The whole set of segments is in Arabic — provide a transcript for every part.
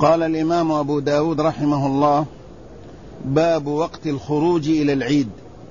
قال الإمام أبو داود رحمه الله: باب وقت الخروج إلى العيد.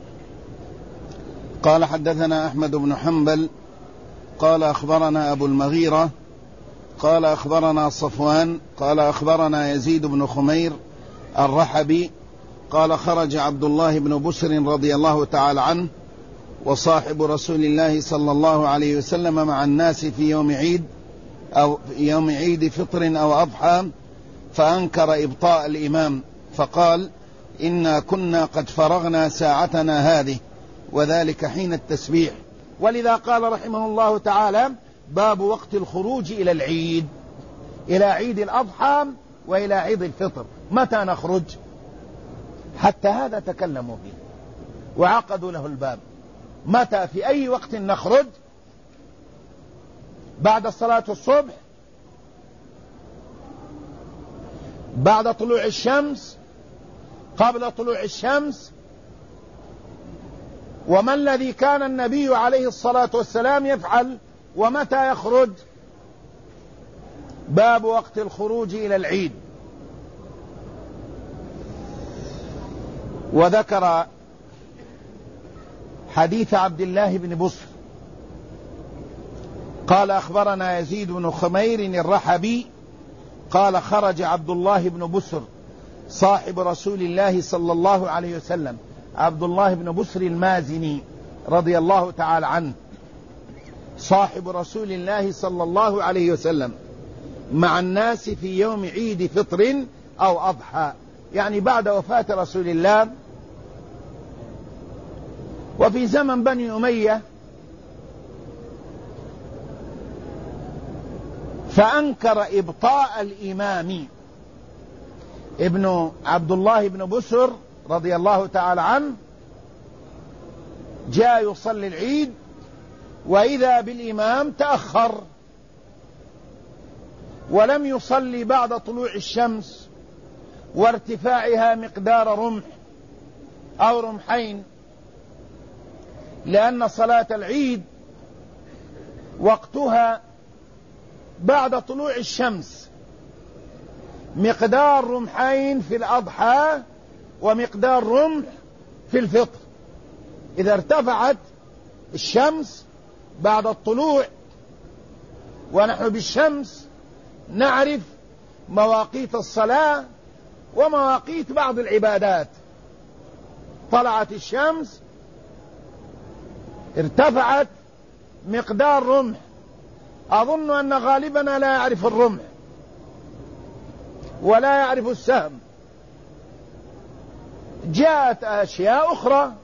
قال: حدثنا أحمد بن حنبل قال أخبرنا أبو المغيرة قال أخبرنا صفوان قال أخبرنا يزيد بن خمير الرحبي قال: خرج عبد الله بن بسر رضي الله تعالى عنه وصاحب رسول الله صلى الله عليه وسلم مع الناس في يوم عيد فطر أو أضحى، فأنكر إبطاء الإمام فقال: إنا كنا قد فرغنا ساعتنا هذه، وذلك حين التسبيح. ولذا قال رحمه الله تعالى: باب وقت الخروج إلى العيد، إلى عيد الأضحى وإلى عيد الفطر. متى نخرج؟ حتى هذا تكلموا فيه وعقدوا له الباب. متى، في أي وقت نخرج؟ بعد صلاة الصبح، بعد طلوع الشمس، قبل طلوع الشمس؟ وما الذي كان النبي عليه الصلاة والسلام يفعل ومتى يخرج؟ باب وقت الخروج إلى العيد. وذكر حديث عبد الله بن بسر قال: أخبرنا يزيد بن خمير الرحبي قال: خرج عبد الله بن بسر صاحب رسول الله صلى الله عليه وسلم، عبد الله بن بسر المازني رضي الله تعالى عنه، صاحب رسول الله صلى الله عليه وسلم، مع الناس في يوم عيد فطر أو أضحى، يعني بعد وفاة رسول الله. وفي زمن بني أمية فأنكر إبطاء الإمام ابن عبد الله بن بسر رضي الله تعالى عنه، جاء يصلي العيد وإذا بالإمام تأخر ولم يصلي بعد طلوع الشمس وارتفاعها مقدار رمح أو رمحين، لأن صلاة العيد وقتها بعد طلوع الشمس، مقدار رمحين في الأضحى ومقدار رمح في الفطر. إذا ارتفعت الشمس بعد الطلوع، ونحن بالشمس نعرف مواقيت الصلاة ومواقيت بعض العبادات، طلعت الشمس ارتفعت مقدار رمح، أظن أن غالبنا لا يعرف الرمح ولا يعرف السهم. جاءت أشياء أخرى.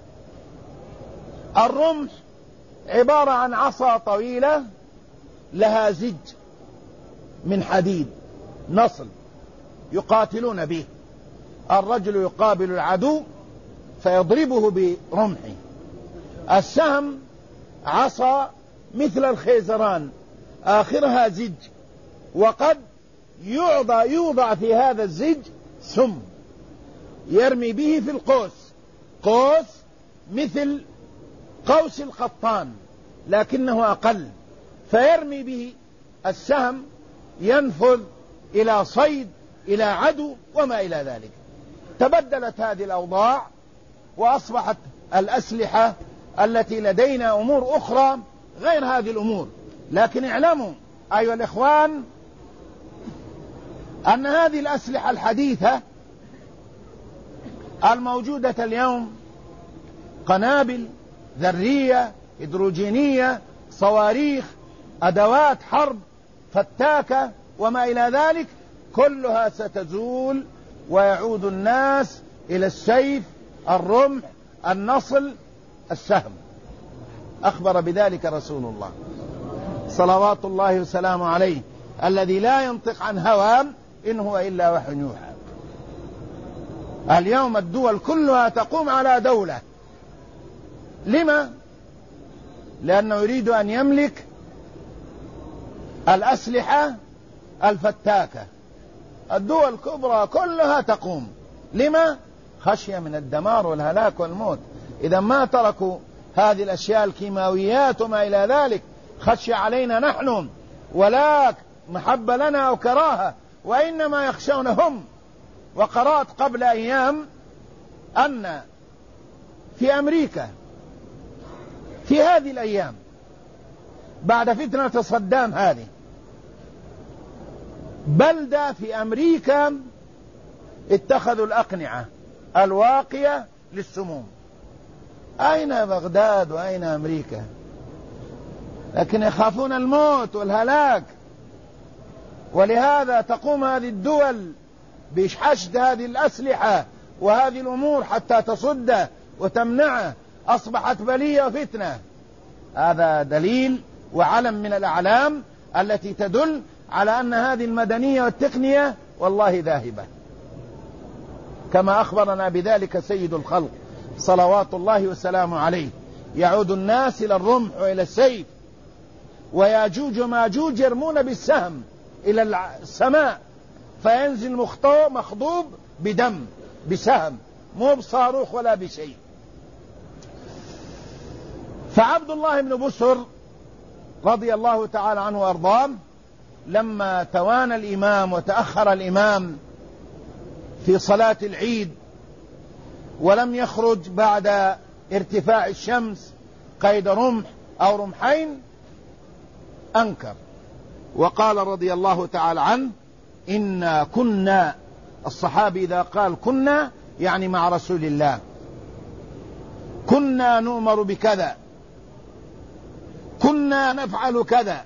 الرمح عبارة عن عصا طويلة لها زج من حديد، نصل يقاتلون به، الرجل يقابل العدو فيضربه برمحه. السهم عصا مثل الخيزران آخرها زج، وقد يوضع في هذا الزج سم يرمي به في القوس، قوس مثل قوس القطان لكنه أقل، فيرمي به السهم ينفذ إلى صيد، إلى عدو وما إلى ذلك. تبدلت هذه الأوضاع وأصبحت الأسلحة التي لدينا أمور أخرى غير هذه الأمور. لكن اعلموا أيها الإخوان أن هذه الأسلحة الحديثة الموجودة اليوم، قنابل ذرية، هيدروجينية، صواريخ، أدوات حرب، فتاكة وما إلى ذلك، كلها ستزول ويعود الناس إلى السيف، الرمح، النصل، السهم. أخبر بذلك رسول الله صلوات الله وسلامه عليه، الذي لا ينطق عن هوى إن هو إلا وحي يوحى. اليوم الدول كلها تقوم على دولة. لما؟ لأنه يريد أن يملك الأسلحة الفتاكة. الدول الكبرى كلها تقوم. لما؟ خشية من الدمار والهلاك والموت. إذا ما تركوا هذه الأشياء الكيماويات وما إلى ذلك خشية علينا نحن، ولا محبة لنا أو كراهة، وإنما يخشونهم. وقرأت قبل أيام أن في أمريكا في هذه الأيام بعد فتنة صدام هذه بلدة في أمريكا اتخذوا الأقنعة الواقية للسموم. أين بغداد وأين أمريكا؟ لكن يخافون الموت والهلاك، ولهذا تقوم هذه الدول بحشد هذه الأسلحة وهذه الأمور حتى تصده وتمنعه. أصبحت بلية وفتنة. هذا دليل وعلم من الأعلام التي تدل على أن هذه المدنية والتقنية والله ذاهبة، كما أخبرنا بذلك سيد الخلق صلوات الله وسلامه عليه. يعود الناس إلى الرمح وإلى السيف، وياجوج وماجوج يرمون بالسهم إلى السماء فينزل مخضوب بدم بسهم، مو بصاروخ ولا بشيء. فعبد الله بن بسر رضي الله تعالى عنه وأرضاه لما توانى الإمام وتأخر الإمام في صلاة العيد ولم يخرج بعد ارتفاع الشمس قيد رمح أو رمحين أنكر وقال رضي الله تعالى عنه: إنا كنا، الصحابي إذا قال كنا يعني مع رسول الله، كنا نؤمر بكذا، كنا نفعل كذا.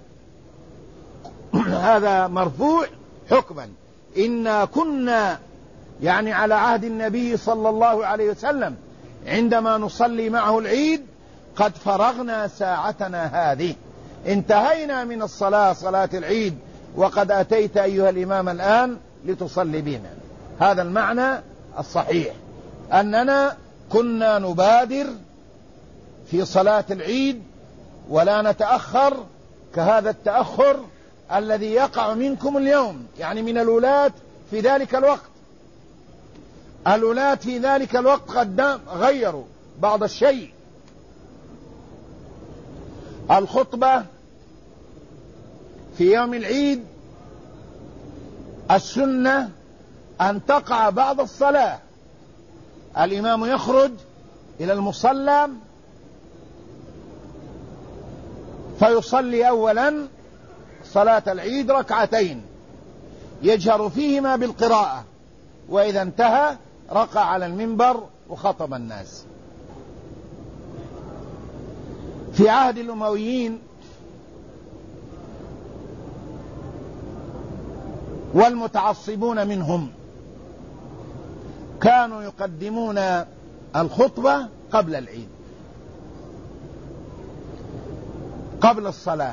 هذا مرفوع حكما. إنا كنا يعني على عهد النبي صلى الله عليه وسلم عندما نصلي معه العيد قد فرغنا ساعتنا هذه، انتهينا من الصلاة، صلاة العيد، وقد أتيت أيها الإمام الآن لتصلي بنا. هذا المعنى الصحيح، أننا كنا نبادر في صلاة العيد ولا نتأخر كهذا التأخر الذي يقع منكم اليوم، يعني من الولاة في ذلك الوقت. الولاة في ذلك الوقت قد غيروا بعض الشيء. الخطبة في يوم العيد السنة أن تقع بعد الصلاة، الإمام يخرج إلى المصلى فيصلي أولا صلاة العيد ركعتين يجهر فيهما بالقراءة، وإذا انتهى رقع على المنبر وخطب الناس. في عهد الأمويين والمتعصبون منهم كانوا يقدمون الخطبة قبل العيد، قبل الصلاة،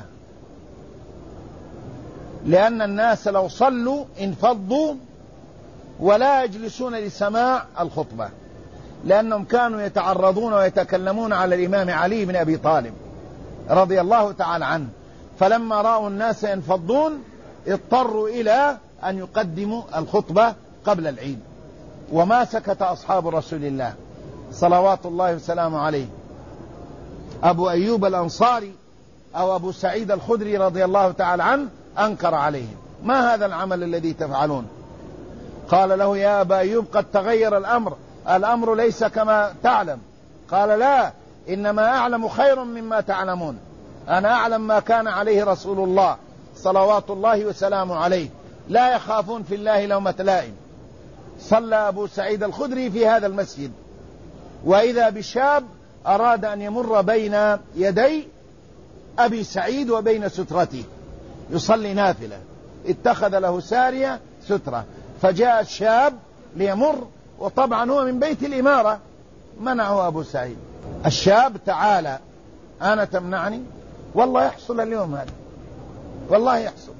لأن الناس لو صلوا انفضوا ولا يجلسون لسماع الخطبة، لأنهم كانوا يتعرضون ويتكلمون على الإمام علي بن أبي طالب رضي الله تعالى عنه. فلما رأوا الناس ينفضون اضطروا إلى أن يقدموا الخطبة قبل العيد. وما سكت أصحاب رسول الله صلوات الله وسلامه عليه. أبو أيوب الأنصاري أو أبو سعيد الخدري رضي الله تعالى عنه أنكر عليهم: ما هذا العمل الذي تفعلون؟ قال له: يا أبا أيوب قد تغير الأمر ليس كما تعلم. قال: لا، إنما أعلم خير مما تعلمون، أنا أعلم ما كان عليه رسول الله صلوات الله وسلامه عليه، لا يخافون في الله لومة لائم. صلى أبو سعيد الخدري في هذا المسجد، وإذا بشاب أراد أن يمر بين يدي أبي سعيد وبين سترته يصلي نافلة، اتخذ له سارية سترة، فجاء الشاب ليمر، وطبعا هو من بيت الإمارة، منعه أبو سعيد. الشاب: تعالى، أنا تمنعني؟ والله يحصل اليوم هذا، والله يحصل.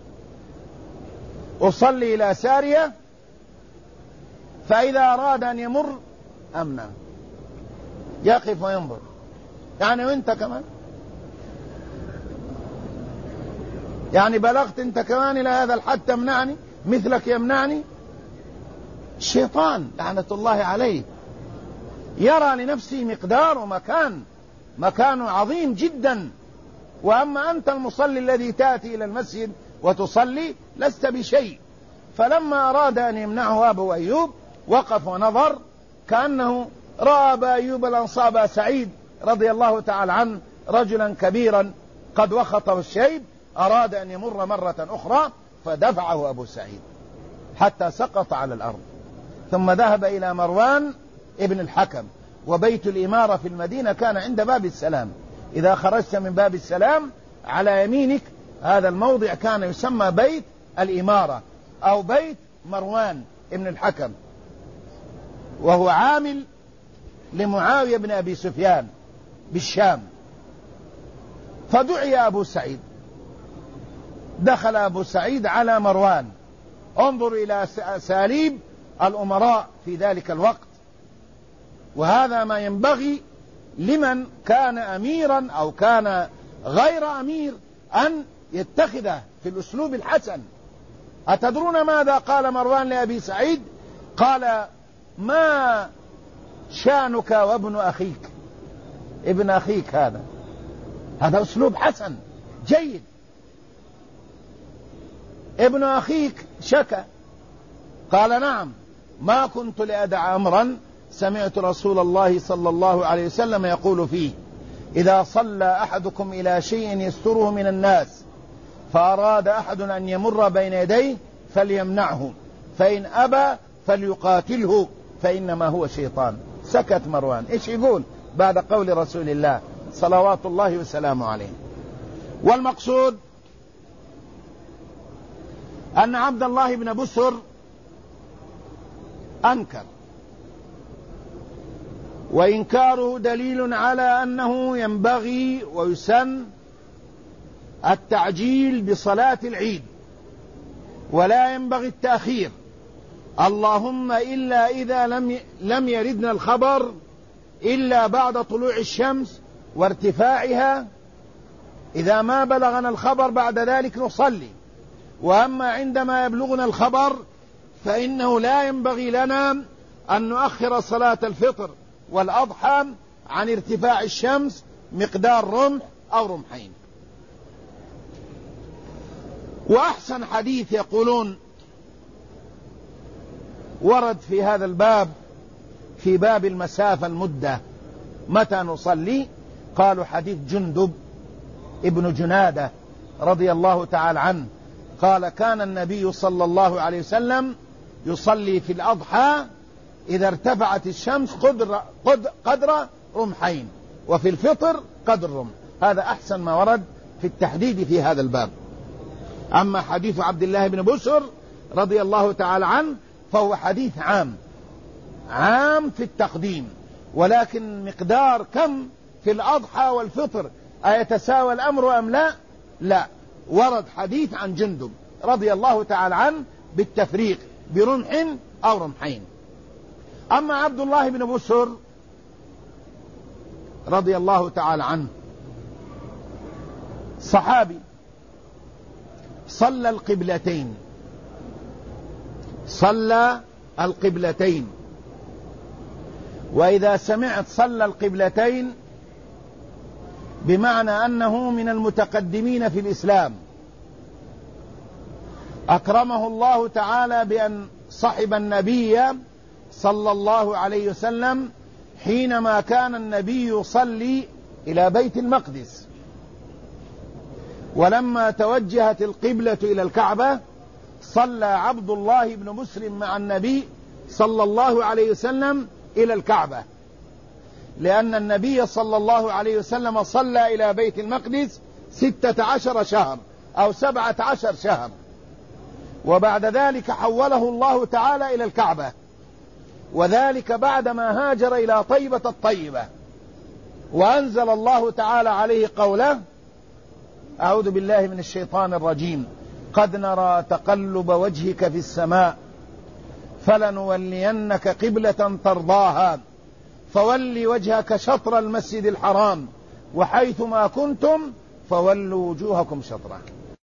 أصلي إلى سارية، فإذا أراد أن يمر أمنع، يقف وينظر. يعني وانت كمان، يعني بلغت انت كمان إلى هذا الحد تمنعني؟ مثلك يمنعني؟ الشيطان لعنة الله عليه يرى لنفسه مقدار ومكان عظيم جدا. وأما أنت المصلي الذي تأتي إلى المسجد وتصلي لست بشيء، فلما أراد أن يمنعه أبو أيوب وقف ونظر، كأنه رأى أبا أيوب الأنصاري أبا سعيد رضي الله تعالى عنه رجلا كبيرا قد وخطه الشيب، أراد أن يمر مرة أخرى فدفعه أبو سعيد حتى سقط على الأرض. ثم ذهب إلى مروان ابن الحكم، وبيت الإمارة في المدينة كان عند باب السلام. إذا خرجت من باب السلام على يمينك هذا الموضع كان يسمى بيت الإمارة أو بيت مروان ابن الحكم، وهو عامل لمعاوية بن أبي سفيان بالشام. فدعي أبو سعيد، دخل أبو سعيد على مروان. انظر إلى أساليب الأمراء في ذلك الوقت، وهذا ما ينبغي لمن كان أميرا أو كان غير أمير أن يتخذه في الأسلوب الحسن. أتدرون ماذا قال مروان لأبي سعيد؟ قال: ما شانك وابن أخيك؟ ابن أخيك هذا أسلوب حسن جيد. ابن أخيك شكى. قال: نعم، ما كنت لأدع أمرا سمعت رسول الله صلى الله عليه وسلم يقول فيه: إذا صلى أحدكم إلى شيء يستره من الناس فأراد أحد أن يمر بين يديه فليمنعه، فإن أبى فليقاتله فإنما هو شيطان. سكت مروان. إيش يقول بعد قول رسول الله صلوات الله وسلامه عليه؟ والمقصود أن عبد الله بن بسر أنكر، وإنكاره دليل على أنه ينبغي ويسن التعجيل بصلاة العيد، ولا ينبغي التأخير، اللهم إلا إذا لم يردنا الخبر إلا بعد طلوع الشمس وارتفاعها. إذا ما بلغنا الخبر بعد ذلك نصلي، وأما عندما يبلغنا الخبر فإنه لا ينبغي لنا أن نؤخر صلاة الفطر والأضحى عن ارتفاع الشمس مقدار رمح أو رمحين. وأحسن حديث يقولون ورد في هذا الباب، في باب المسافة المدة متى نصلي، قالوا حديث جندب ابن جنادة رضي الله تعالى عنه قال: كان النبي صلى الله عليه وسلم يصلي في الأضحى إذا ارتفعت الشمس قدر رمحين، وفي الفطر قدر رمح. هذا أحسن ما ورد في التحديد في هذا الباب. أما حديث عبد الله بن بسر رضي الله تعالى عنه فهو حديث عام في التقديم، ولكن مقدار كم في الأضحى والفطر أيتساوى الأمر أم لا؟ لا، ورد حديث عن جندب رضي الله تعالى عنه بالتفريق برمح أو رمحين. أما عبد الله بن بسر رضي الله تعالى عنه صحابي صلى القبلتين، وإذا سمعت صلى القبلتين بمعنى أنه من المتقدمين في الإسلام، أكرمه الله تعالى بأن صحب النبي صلى الله عليه وسلم حينما كان النبي يصلي إلى بيت المقدس، ولما توجهت القبلة إلى الكعبة صلى عبد الله بن مسلم مع النبي صلى الله عليه وسلم إلى الكعبة، لأن النبي صلى الله عليه وسلم صلى إلى بيت المقدس 16 شهر أو 17 شهر، وبعد ذلك حوله الله تعالى إلى الكعبة، وذلك بعدما هاجر إلى طيبة الطيبة، وأنزل الله تعالى عليه قوله: أعوذ بالله من الشيطان الرجيم، قد نرى تقلب وجهك في السماء فلنولينك قبلة ترضاها فول وجهك شطر المسجد الحرام وحيثما كنتم فولوا وجوهكم شطره.